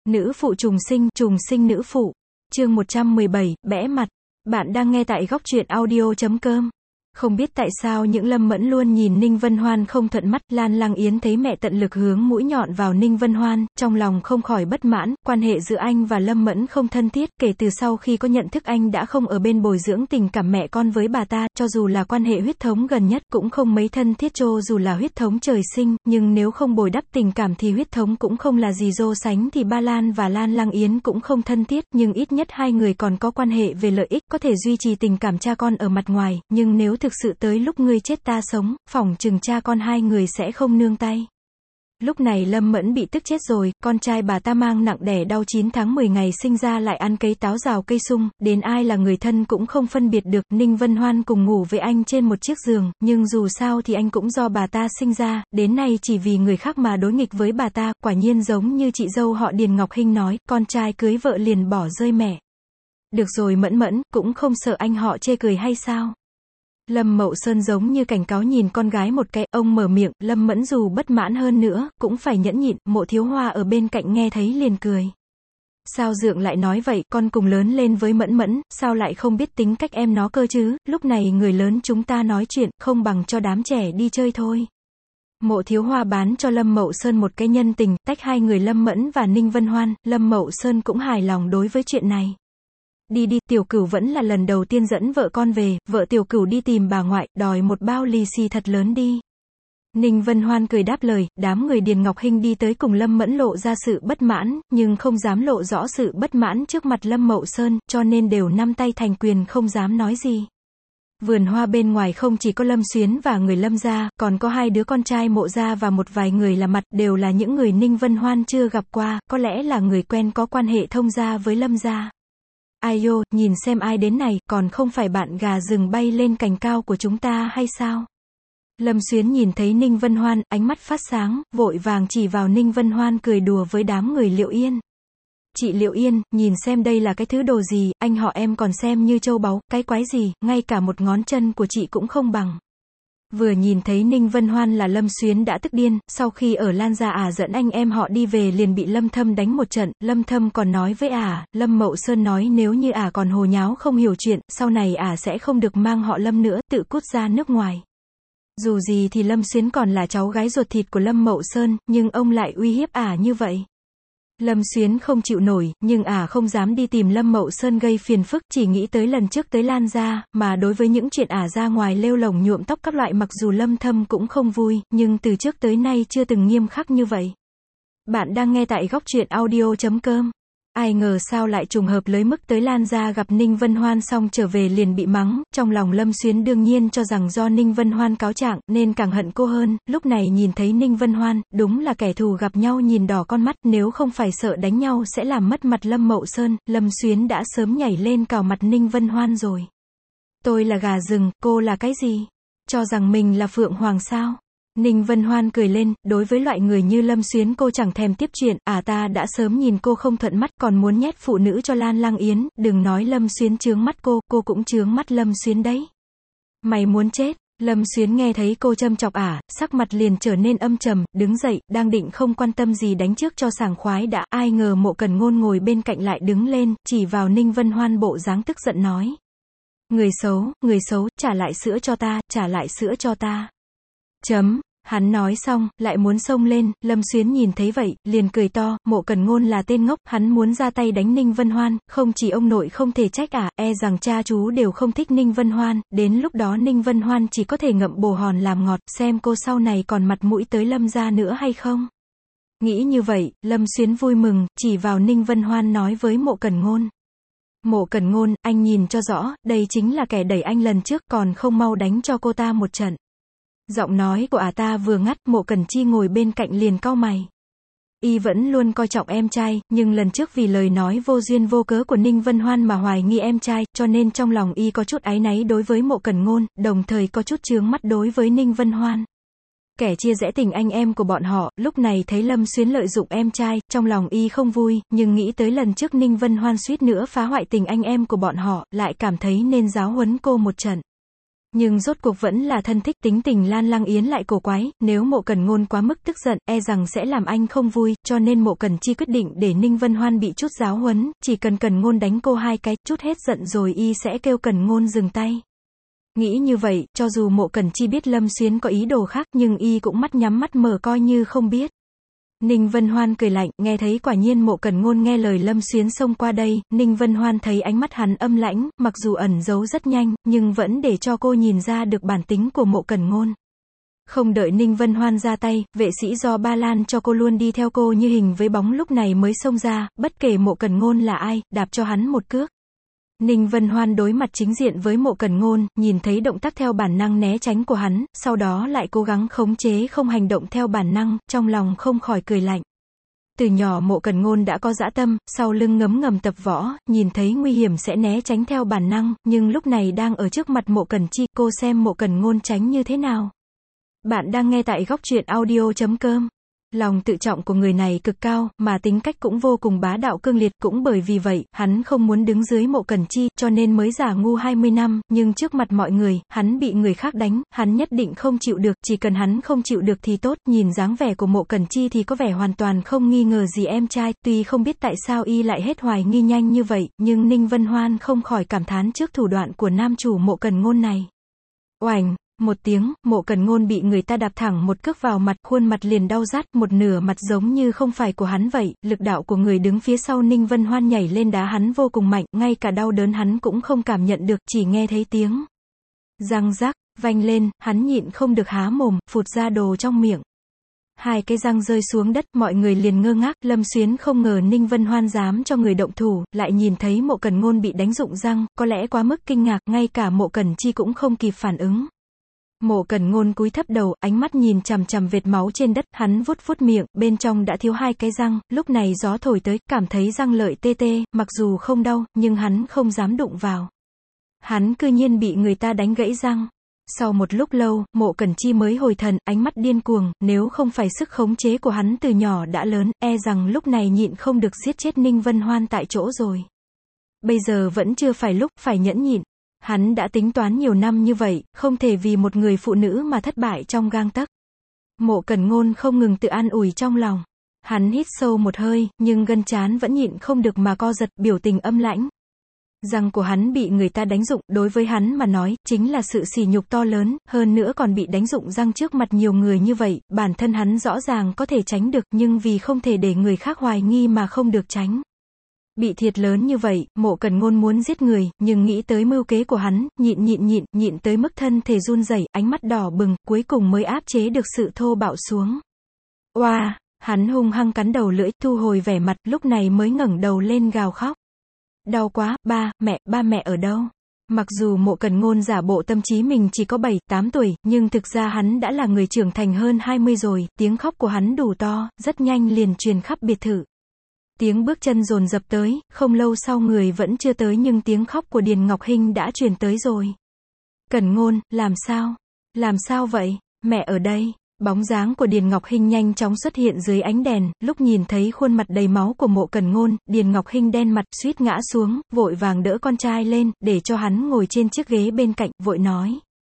Nữ phụ trùng sinh nữ phụ. Chương 117, bẽ mặt. Bạn đang nghe tại góc truyện audio.com. Không biết tại sao những Lâm Mẫn luôn nhìn Ninh Vân Hoan không thuận mắt. Lan Lăng Yến thấy mẹ tận lực hướng mũi nhọn vào Ninh Vân Hoan, trong lòng không khỏi bất mãn. Quan hệ giữa anh và Lâm Mẫn không thân thiết, kể từ sau khi có nhận thức anh đã không ở bên bồi dưỡng tình cảm mẹ con với bà ta, cho dù là quan hệ huyết thống gần nhất cũng không mấy thân thiết. Cho dù là huyết thống trời sinh, nhưng nếu không bồi đắp tình cảm thì huyết thống cũng không là gì. So sánh thì Ba Lan và Lan Lăng Yến cũng không thân thiết, nhưng ít nhất hai người còn có quan hệ về lợi ích, có thể duy trì tình cảm cha con ở mặt ngoài, nhưng nếu thực sự tới lúc ngươi chết ta sống, phỏng chừng cha con hai người sẽ không nương tay. Lúc này Lâm Mẫn bị tức chết rồi, con trai bà ta mang nặng đẻ đau 9 tháng 10 ngày sinh ra lại ăn cây táo rào cây sung, đến ai là người thân cũng không phân biệt được. Ninh Vân Hoan cùng ngủ với anh trên một chiếc giường, nhưng dù sao thì anh cũng do bà ta sinh ra, đến nay chỉ vì người khác mà đối nghịch với bà ta. Quả nhiên giống như chị dâu họ Điền Ngọc Hinh nói, con trai cưới vợ liền bỏ rơi mẹ. Được rồi Mẫn Mẫn, cũng không sợ anh họ chê cười hay sao? Lâm Mậu Sơn giống như cảnh cáo nhìn con gái một cái, ông mở miệng. Lâm Mẫn dù bất mãn hơn nữa, cũng phải nhẫn nhịn. Mộ Thiếu Hoa ở bên cạnh nghe thấy liền cười. Sao Dượng lại nói vậy, con cùng lớn lên với Mẫn Mẫn, sao lại không biết tính cách em nó cơ chứ, lúc này người lớn chúng ta nói chuyện, không bằng cho đám trẻ đi chơi thôi. Mộ Thiếu Hoa bán cho Lâm Mậu Sơn một cái nhân tình, tách hai người Lâm Mẫn và Ninh Vân Hoan. Lâm Mậu Sơn cũng hài lòng đối với chuyện này. Đi đi, Tiểu Cửu vẫn là lần đầu tiên dẫn vợ con về, vợ Tiểu Cửu đi tìm bà ngoại, đòi một bao lì xì thật lớn đi. Ninh Vân Hoan cười đáp lời. Đám người Điền Ngọc Hinh đi tới cùng Lâm Mẫn lộ ra sự bất mãn, nhưng không dám lộ rõ sự bất mãn trước mặt Lâm Mậu Sơn, cho nên đều nắm tay thành quyền không dám nói gì. Vườn hoa bên ngoài không chỉ có Lâm Xuyến và người Lâm gia, còn có hai đứa con trai Mộ gia và một vài người là mặt, đều là những người Ninh Vân Hoan chưa gặp qua, có lẽ là người quen có quan hệ thông gia với Lâm gia. Ai yo, nhìn xem ai đến này, còn không phải bạn gà rừng bay lên cành cao của chúng ta hay sao? Lâm Xuyến nhìn thấy Ninh Vân Hoan, ánh mắt phát sáng, vội vàng chỉ vào Ninh Vân Hoan cười đùa với đám người Liệu Yên. Chị Liệu Yên, nhìn xem đây là cái thứ đồ gì, anh họ em còn xem như châu báu, cái quái gì, ngay cả một ngón chân của chị cũng không bằng. Vừa nhìn thấy Ninh Vân Hoan là Lâm Xuyến đã tức điên, sau khi ở Lan gia dẫn anh em họ đi về liền bị Lâm Thâm đánh một trận. Lâm Thâm còn nói với Lâm Mậu Sơn nói nếu như còn hồ nháo không hiểu chuyện, sau này sẽ không được mang họ Lâm nữa, tự cút ra nước ngoài. Dù gì thì Lâm Xuyến còn là cháu gái ruột thịt của Lâm Mậu Sơn, nhưng ông lại uy hiếp như vậy. Lâm Xuyến không chịu nổi, nhưng không dám đi tìm Lâm Mậu Sơn gây phiền phức, chỉ nghĩ tới lần trước tới Lan gia, mà đối với những chuyện ra ngoài lêu lổng nhuộm tóc các loại, mặc dù Lâm Thâm cũng không vui, nhưng từ trước tới nay chưa từng nghiêm khắc như vậy. Bạn đang nghe tại góc truyện audio.com. Ai ngờ sao lại trùng hợp lấy mức tới Lan gia gặp Ninh Vân Hoan xong trở về liền bị mắng, trong lòng Lâm Xuyến đương nhiên cho rằng do Ninh Vân Hoan cáo trạng, nên càng hận cô hơn. Lúc này nhìn thấy Ninh Vân Hoan, đúng là kẻ thù gặp nhau nhìn đỏ con mắt, nếu không phải sợ đánh nhau sẽ làm mất mặt Lâm Mậu Sơn, Lâm Xuyến đã sớm nhảy lên cào mặt Ninh Vân Hoan rồi. Tôi là gà rừng, cô là cái gì? Cho rằng mình là Phượng Hoàng sao? Ninh Vân Hoan cười lên, đối với loại người như Lâm Xuyến cô chẳng thèm tiếp chuyện, ta đã sớm nhìn cô không thuận mắt, còn muốn nhét phụ nữ cho Lan Lăng Yến, đừng nói Lâm Xuyến chướng mắt cô cũng chướng mắt Lâm Xuyến đấy. Mày muốn chết? Lâm Xuyến nghe thấy cô châm chọc sắc mặt liền trở nên âm trầm, đứng dậy, đang định không quan tâm gì đánh trước cho sảng khoái đã, ai ngờ Mộ Cẩn Ngôn ngồi bên cạnh lại đứng lên, chỉ vào Ninh Vân Hoan bộ dáng tức giận nói. Người xấu, trả lại sữa cho ta, trả lại sữa cho ta. Hắn nói xong, lại muốn xông lên, Lâm Xuyến nhìn thấy vậy, liền cười to. Mộ Cẩn Ngôn là tên ngốc, hắn muốn ra tay đánh Ninh Vân Hoan, không chỉ ông nội không thể trách e rằng cha chú đều không thích Ninh Vân Hoan, đến lúc đó Ninh Vân Hoan chỉ có thể ngậm bồ hòn làm ngọt, xem cô sau này còn mặt mũi tới Lâm gia nữa hay không. Nghĩ như vậy, Lâm Xuyến vui mừng, chỉ vào Ninh Vân Hoan nói với Mộ Cẩn Ngôn. Mộ Cẩn Ngôn, anh nhìn cho rõ, đây chính là kẻ đẩy anh lần trước, còn không mau đánh cho cô ta một trận. Giọng nói của ta vừa ngắt, Mộ Cẩn Chi ngồi bên cạnh liền cau mày. Y vẫn luôn coi trọng em trai, nhưng lần trước vì lời nói vô duyên vô cớ của Ninh Vân Hoan mà hoài nghi em trai, cho nên trong lòng Y có chút áy náy đối với Mộ Cẩn Ngôn, đồng thời có chút chướng mắt đối với Ninh Vân Hoan. Kẻ chia rẽ tình anh em của bọn họ, lúc này thấy Lâm Xuyến lợi dụng em trai, trong lòng Y không vui, nhưng nghĩ tới lần trước Ninh Vân Hoan suýt nữa phá hoại tình anh em của bọn họ, lại cảm thấy nên giáo huấn cô một trận. Nhưng rốt cuộc vẫn là thân thích, tính tình Lan Lang Yến lại cổ quái, nếu Mộ Cẩn Ngôn quá mức tức giận, e rằng sẽ làm anh không vui, cho nên Mộ Cẩn Chi quyết định để Ninh Vân Hoan bị chút giáo huấn, chỉ cần Cẩn Ngôn đánh cô 2 cái, chút hết giận rồi y sẽ kêu Cẩn Ngôn dừng tay. Nghĩ như vậy, cho dù Mộ Cẩn Chi biết Lâm Xuyến có ý đồ khác, nhưng y cũng mắt nhắm mắt mở coi như không biết. Ninh Vân Hoan cười lạnh, nghe thấy quả nhiên Mộ Cẩn Ngôn nghe lời Lâm Xuyến xông qua đây, Ninh Vân Hoan thấy ánh mắt hắn âm lãnh, mặc dù ẩn giấu rất nhanh, nhưng vẫn để cho cô nhìn ra được bản tính của Mộ Cẩn Ngôn. Không đợi Ninh Vân Hoan ra tay, vệ sĩ do Ba Lan cho cô luôn đi theo cô như hình với bóng lúc này mới xông ra, bất kể Mộ Cẩn Ngôn là ai, đạp cho hắn một cước. Ninh Vân Hoan đối mặt chính diện với Mộ Cẩn Ngôn, nhìn thấy động tác theo bản năng né tránh của hắn, sau đó lại cố gắng khống chế không hành động theo bản năng, trong lòng không khỏi cười lạnh. Từ nhỏ Mộ Cẩn Ngôn đã có dã tâm, sau lưng ngấm ngầm tập võ, nhìn thấy nguy hiểm sẽ né tránh theo bản năng, nhưng lúc này đang ở trước mặt Mộ Cẩn Chi, cô xem Mộ Cẩn Ngôn tránh như thế nào. Bạn đang nghe tại góc truyện audio.com. Lòng tự trọng của người này cực cao, mà tính cách cũng vô cùng bá đạo cương liệt, cũng bởi vì vậy, hắn không muốn đứng dưới Mộ Cẩn Chi, cho nên mới giả ngu 20 năm, nhưng trước mặt mọi người, hắn bị người khác đánh, hắn nhất định không chịu được, chỉ cần hắn không chịu được thì tốt, nhìn dáng vẻ của Mộ Cẩn Chi thì có vẻ hoàn toàn không nghi ngờ gì em trai, tuy không biết tại sao y lại hết hoài nghi nhanh như vậy, nhưng Ninh Vân Hoan không khỏi cảm thán trước thủ đoạn của nam chủ Mộ Cẩn Ngôn này. Oành! Một tiếng, Mộ Cẩn Ngôn bị người ta đạp thẳng một cước vào mặt, khuôn mặt liền đau rát, một nửa mặt giống như không phải của hắn vậy, lực đạo của người đứng phía sau Ninh Vân Hoan nhảy lên đá hắn vô cùng mạnh, ngay cả đau đớn hắn cũng không cảm nhận được, chỉ nghe thấy tiếng răng rắc, vang lên, hắn nhịn không được há mồm, phụt ra đồ trong miệng. 2 cái răng rơi xuống đất, mọi người liền ngơ ngác, Lâm Xuyến không ngờ Ninh Vân Hoan dám cho người động thủ, lại nhìn thấy Mộ Cẩn Ngôn bị đánh rụng răng, có lẽ quá mức kinh ngạc, ngay cả Mộ Cẩn Chi cũng không kịp phản ứng. Mộ Cẩn Ngôn cúi thấp đầu, ánh mắt nhìn chằm chằm vệt máu trên đất, hắn vuốt vuốt miệng, bên trong đã thiếu 2 cái răng, lúc này gió thổi tới, cảm thấy răng lợi tê tê, mặc dù không đau, nhưng hắn không dám đụng vào. Hắn cư nhiên bị người ta đánh gãy răng. Sau một lúc lâu, Mộ Cẩn Chi mới hồi thần, ánh mắt điên cuồng, nếu không phải sức khống chế của hắn từ nhỏ đã lớn, e rằng lúc này nhịn không được giết chết Ninh Vân Hoan tại chỗ rồi. Bây giờ vẫn chưa phải lúc, phải nhẫn nhịn. Hắn đã tính toán nhiều năm như vậy, không thể vì một người phụ nữ mà thất bại trong gang tấc. Mộ Cẩn Ngôn không ngừng tự an ủi trong lòng. Hắn hít sâu một hơi, nhưng gân trán vẫn nhịn không được mà co giật, biểu tình âm lãnh. Răng của hắn bị người ta đánh rụng, đối với hắn mà nói, chính là sự sỉ nhục to lớn, hơn nữa còn bị đánh rụng răng trước mặt nhiều người như vậy, bản thân hắn rõ ràng có thể tránh được, nhưng vì không thể để người khác hoài nghi mà không được tránh. Bị thiệt lớn như vậy, Mộ Cẩn Ngôn muốn giết người, nhưng nghĩ tới mưu kế của hắn, nhịn tới mức thân thể run rẩy, ánh mắt đỏ bừng, cuối cùng mới áp chế được sự thô bạo xuống. Oa! Hắn hung hăng cắn đầu lưỡi, thu hồi vẻ mặt, lúc này mới ngẩng đầu lên gào khóc. Đau quá, ba mẹ ở đâu? Mặc dù Mộ Cẩn Ngôn giả bộ tâm trí mình chỉ có 7-8 tuổi, nhưng thực ra hắn đã là người trưởng thành hơn 20 rồi, tiếng khóc của hắn đủ to, rất nhanh liền truyền khắp biệt thự. Tiếng bước chân dồn dập tới, không lâu sau người vẫn chưa tới nhưng tiếng khóc của Điền Ngọc Hinh đã truyền tới rồi. Cẩn Ngôn, làm sao? Làm sao vậy? Mẹ ở đây. Bóng dáng của Điền Ngọc Hinh nhanh chóng xuất hiện dưới ánh đèn, lúc nhìn thấy khuôn mặt đầy máu của Mộ Cẩn Ngôn, Điền Ngọc Hinh đen mặt, suýt ngã xuống, vội vàng đỡ con trai lên, để cho hắn ngồi trên chiếc ghế bên cạnh, vội nói.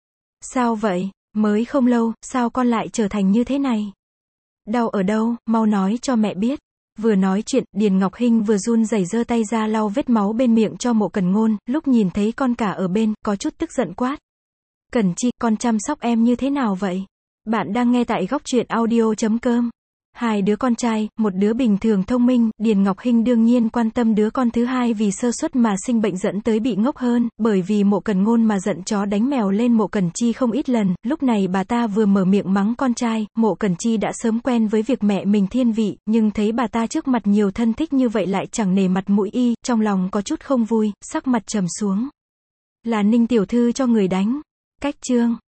Sao vậy? Mới không lâu, sao con lại trở thành như thế này? Đau ở đâu, mau nói cho mẹ biết. Vừa nói chuyện, Điền Ngọc Hinh vừa run rẩy giơ tay ra lau vết máu bên miệng cho Mộ Cẩn Ngôn, lúc nhìn thấy con cả ở bên, có chút tức giận quát. Cẩn Chi, con chăm sóc em như thế nào vậy? Bạn đang nghe tại góc truyện audio.com. 2 đứa con trai, một đứa bình thường thông minh, Điền Ngọc Hinh đương nhiên quan tâm đứa con thứ hai vì sơ suất mà sinh bệnh dẫn tới bị ngốc hơn, bởi vì Mộ Cẩn Ngôn mà giận chó đánh mèo lên Mộ Cẩn Chi không ít lần, lúc này bà ta vừa mở miệng mắng con trai, Mộ Cẩn Chi đã sớm quen với việc mẹ mình thiên vị, nhưng thấy bà ta trước mặt nhiều thân thích như vậy lại chẳng nể mặt mũi y, trong lòng có chút không vui, sắc mặt trầm xuống. Là Ninh tiểu thư cho người đánh. Cách chương